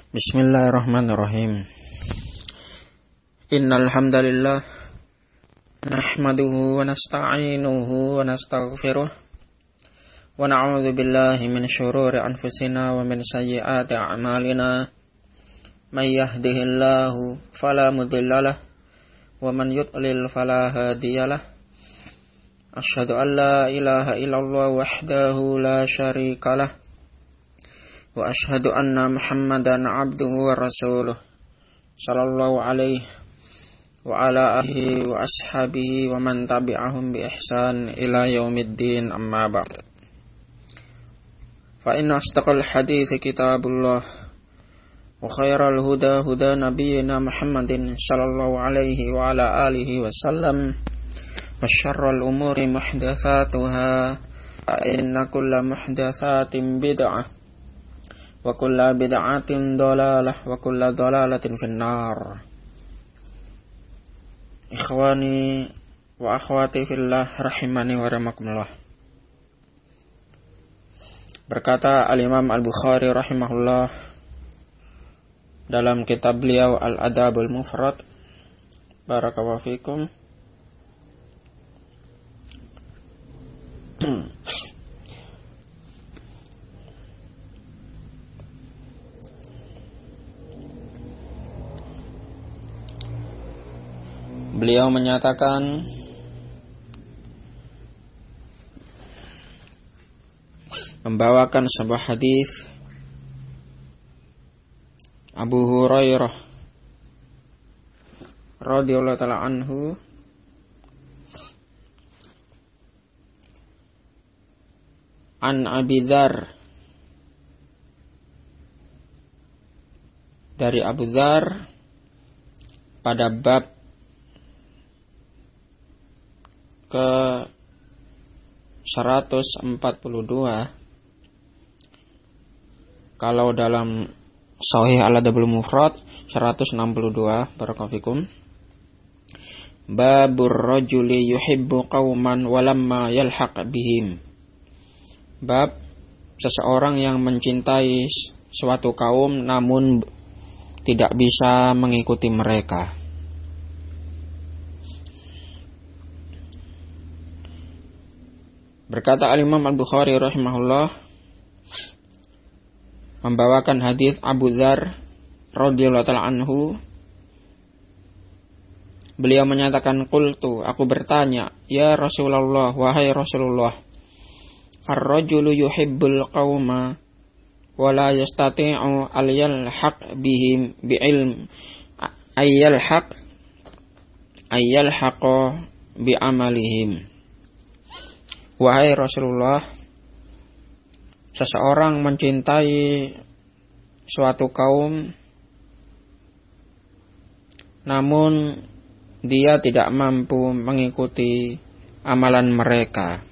Bismillahirrahmanirrahim. Innal hamdalillah nahmaduhu wa nasta'inuhu wa nastaghfiruh wa na'udzu billahi min shururi anfusina wa min sayyiati a'malina. May yahdihillahu fala mudhillalah wa man yudlil fala hadiyalah. Asyhadu an la ilaha illallah wahdahu la syarikalah wa asyhadu anna Muhammadan abduhu wa rasuluh sallallahu alaihi wa ala alihi wa ashabihi wa man tabi'ahum bi ihsan ila yaumiddin, amma ba'd. Fa inna asdaqal hadithi kitabullah wa khairal huda huda nabiyyina Muhammadin sallallahu alaihi wa ala alihi wa sallam wa syarrul umuri muhdatsatuha fa inna kulla muhdatsatin bid'ah wa kulla bid'atin dhalalah wa kulla dhalalatin finnar. Ikhwani wa akhwati fillah rahimani wa rahmakumullah. Berkata Al-Imam Al-Bukhari rahimahullah dalam kitab beliau Al-Adabul Mufrad, barakallahu fikum, beliau menyatakan membawakan sebuah hadis Abu Hurairah radhiyallahu ta'ala anhu an Abi Dzar, dari Abu Dzar pada bab ke 142. Kalau dalam Sahih Al-Adabul Mufrad 162. Barakallahu fikum. Babur rajuli yuhibbu qauman walamma yalhaq bihim. Bab seseorang yang mencintai suatu kaum namun tidak bisa mengikuti mereka. Berkata Al-Imam Al-Bukhari rahimahullah membawakan hadis Abu Dzar radhiyallahu ta'ala anhu. Beliau menyatakan, qultu, aku bertanya, ya Rasulullah, wahai Rasulullah, ar-rajulu yuhibbul qauma wa la yastati'u al yalhaq bihim bi'ilm ayyalhaqa bi amalihim. Wahai Rasulullah, seseorang mencintai suatu kaum namun dia tidak mampu mengikuti amalan mereka.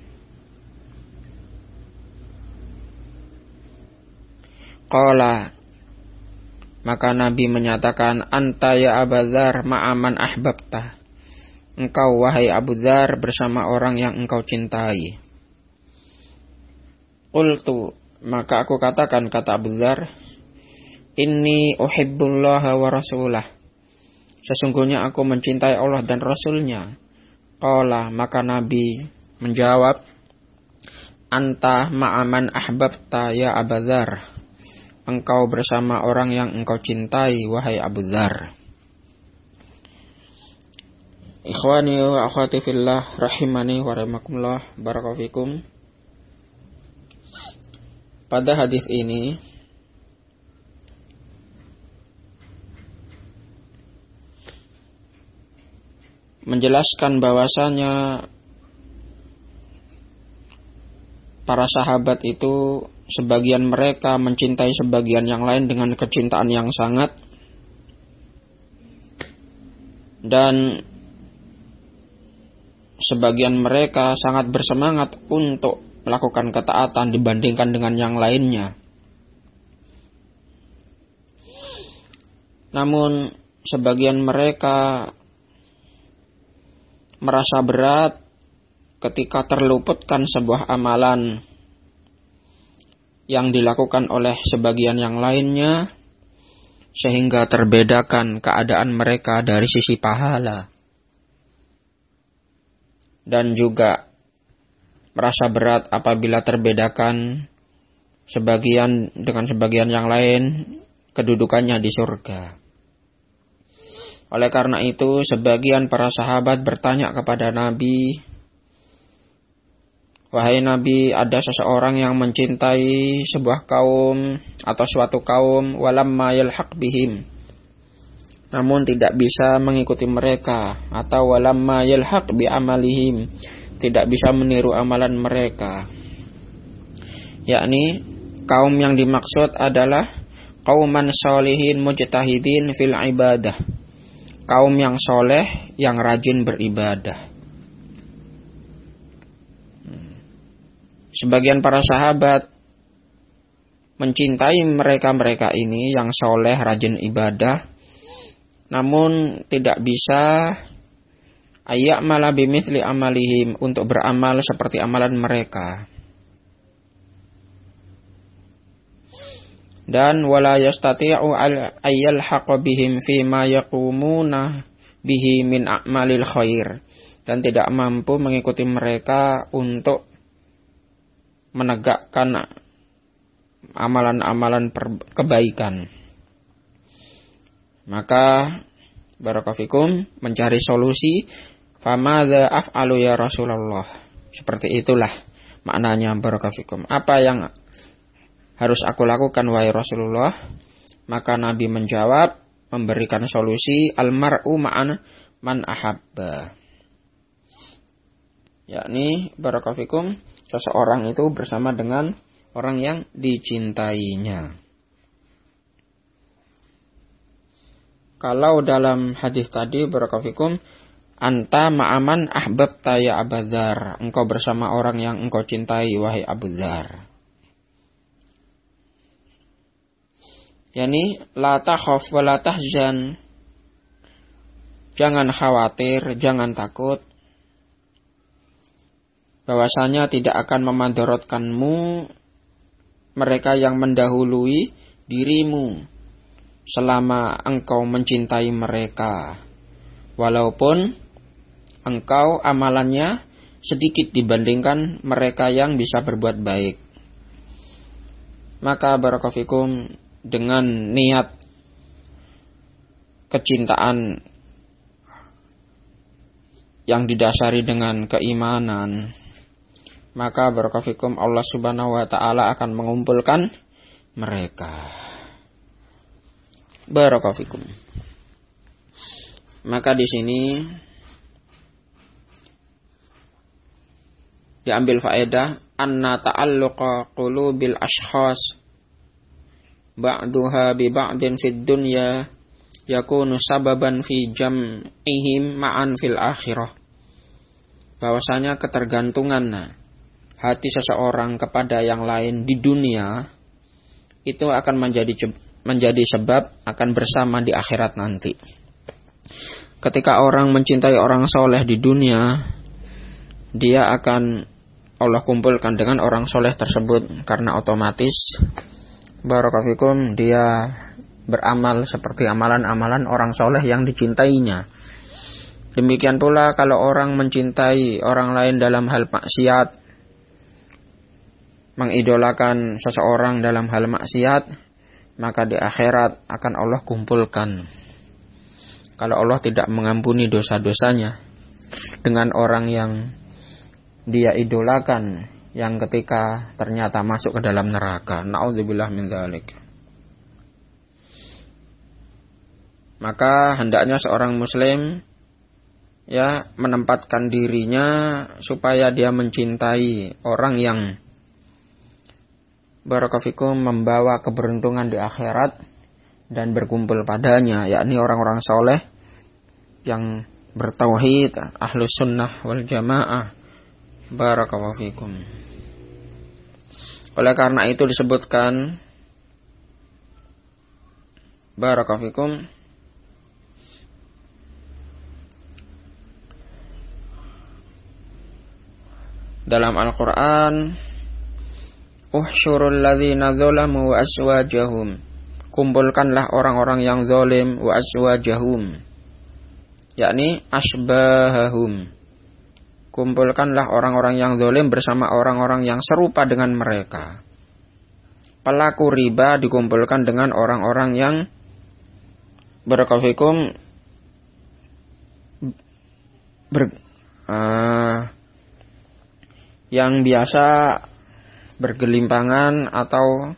Qala, maka Nabi menyatakan, anta ya Abu Dzar ma'aman ahbabta. Engkau wahai Abu Dzar bersama orang yang engkau cintai. Qultu, maka aku katakan, kata Abu Dzar, inni uhibbullaha wa rasulah. Sesungguhnya aku mencintai Allah dan Rasulnya. Qala, maka Nabi menjawab, anta ma'aman ahbabta ya Abu Dzar. Engkau bersama orang yang engkau cintai wahai Abu Dzar. Ikhwani wa akhwati fillah rahimani wa rahimakumullah, barakallahu fikum. Pada hadis ini menjelaskan bahwasanya para sahabat itu sebagian mereka mencintai sebagian yang lain dengan kecintaan yang sangat, dan sebagian mereka sangat bersemangat untuk melakukan ketaatan dibandingkan dengan yang lainnya. Namun sebagian mereka merasa berat ketika terluputkan sebuah amalan yang dilakukan oleh sebagian yang lainnya, sehingga terbedakan keadaan mereka dari sisi pahala. Dan juga merasa berat apabila terbedakan sebagian dengan sebagian yang lain kedudukannya di surga. Oleh karena itu, sebagian para sahabat bertanya kepada Nabi, "Wahai Nabi, ada seseorang yang mencintai sebuah kaum atau suatu kaum, walamma yalhaq bihim, namun tidak bisa mengikuti mereka, atau walamma yalhaq bi amalihim, tidak bisa meniru amalan mereka." Yakni kaum yang dimaksud adalah qauman sholihin mujtahidin fil ibadah, kaum yang soleh yang rajin beribadah. Sebagian para sahabat mencintai mereka ini yang soleh rajin ibadah, namun tidak bisa ayya'mala bimithli amalihim, untuk beramal seperti amalan mereka. Dan wala yastati'u ayyalhaqa bihim fima yaqumuna bihi min a'malil khair, dan tidak mampu mengikuti mereka untuk menegakkan amalan-amalan kebaikan. Maka barakallahu mencari solusi, famadza af'alu ya Rasulullah. Seperti itulah maknanya barakallahu. Apa yang harus aku lakukan wahai Rasulullah? Maka Nabi menjawab, memberikan solusi, almar'u ma'an man ahabba. Yakni barakallahu, seseorang itu bersama dengan orang yang dicintainya. Kalau dalam hadis tadi barakallahu, anta ma'aman ahbabta ya Abu Dzar, engkau bersama orang yang engkau cintai wahai Abu Dzar. Yani la takhaf wa la tahzan, jangan khawatir, jangan takut, bahwasanya tidak akan memandaratkanmu mereka yang mendahului dirimu selama engkau mencintai mereka, walaupun engkau amalannya sedikit dibandingkan mereka yang bisa berbuat baik. Maka barakallahu fikum, dengan niat kecintaan yang didasari dengan keimanan, maka barakallahu fikum Allah Subhanahu wa taala akan mengumpulkan mereka. Barakallahu fikum. Maka di sini diambil faedah anna ta'alluqa qulubil ashkhas ba'duha bi ba'din fid dunya yakunu sababan fi jam'ihim ma'an fil akhirah. Bahwasanya ketergantungan hati seseorang kepada yang lain di dunia itu akan menjadi sebab akan bersama di akhirat nanti. Ketika orang mencintai orang soleh di dunia, dia akan Allah kumpulkan dengan orang soleh tersebut, karena otomatis barakallahu fikum dia beramal seperti amalan-amalan orang soleh yang dicintainya. Demikian pula kalau orang mencintai orang lain dalam hal maksiat, mengidolakan seseorang dalam hal maksiat, maka di akhirat akan Allah kumpulkan. Kalau Allah tidak mengampuni dosa-dosanya dengan orang yang dia idolakan, yang ketika ternyata masuk ke dalam neraka. Na'udzubillah min dzalik. Maka hendaknya seorang muslim menempatkan dirinya supaya dia mencintai orang yang barakallahu fikum membawa keberuntungan di akhirat dan berkumpul padanya, yakni orang-orang soleh yang bertauhid, ahlus sunnah wal jamaah. Barakallahu fikum. Oleh karena itu disebutkan barakallahu fikum dalam Al-Qur'an, uhsyurul ladzina dzalamu wa aswajahum, kumpulkanlah orang-orang yang zalim wa azwajahum, yakni asbahahum. Kumpulkanlah orang-orang yang zalim bersama orang-orang yang serupa dengan mereka. Pelaku riba dikumpulkan dengan orang-orang yang barakallahu yang biasa bergelimpangan atau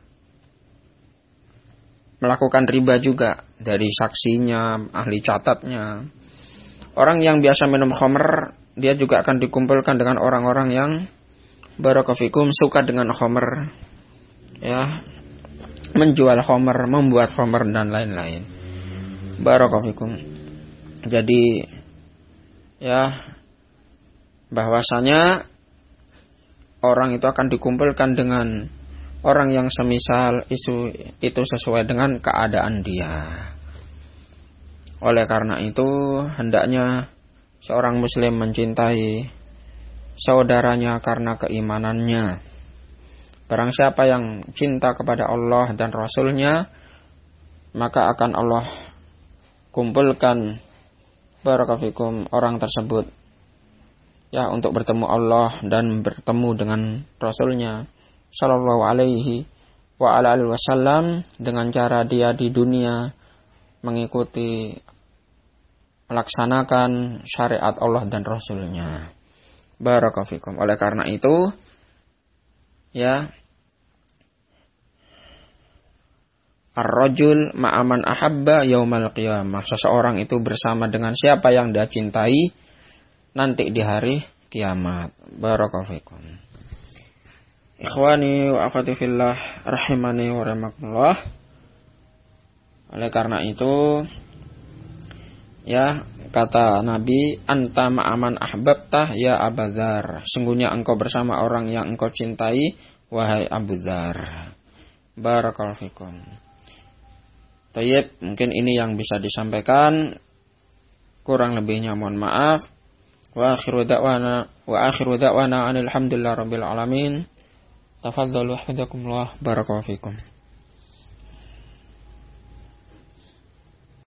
melakukan riba juga, dari saksinya, ahli catatnya. Orang yang biasa minum khamr, dia juga akan dikumpulkan dengan orang-orang yang barakallahu suka dengan khamr, ya, menjual khamr, membuat khamr dan lain-lain. Barakallahu. Jadi ya, bahwasanya orang itu akan dikumpulkan dengan orang yang semisal itu sesuai dengan keadaan dia. Oleh karena itu, hendaknya seorang muslim mencintai saudaranya karena keimanannya. Barang siapa yang cinta kepada Allah dan Rasul-Nya, maka akan Allah kumpulkan barakallahu orang tersebut, ya, untuk bertemu Allah dan bertemu dengan Rasul-Nya sallallahu alaihi wa ala alihi wasallam, dengan cara dia di dunia mengikuti, melaksanakan syariat Allah dan Rasul-Nya. Barakallahu fikum. Oleh karena itu, ya, ar-rajul ma'aman ahabba yaumal qiyamah. Seseorang itu bersama dengan siapa yang dia cintai nanti di hari kiamat. Barakallahu fikum. Ikhwani wa akhwati fillah rahimani wa rahimakumullah. Oleh karena itu, ya, kata Nabi, anta ma'aman ahbabtah ya Abu Dzar. Sungguhnya engkau bersama orang yang engkau cintai, wahai Abu Dzar. Barakallahu fikum. Tayyib, mungkin ini yang bisa disampaikan. Kurang lebihnya mohon maaf. Wa akhiru da'wana alhamdulillah rabbil alamin. Tafadhalu hafizakumullah. Barakallahu fikum.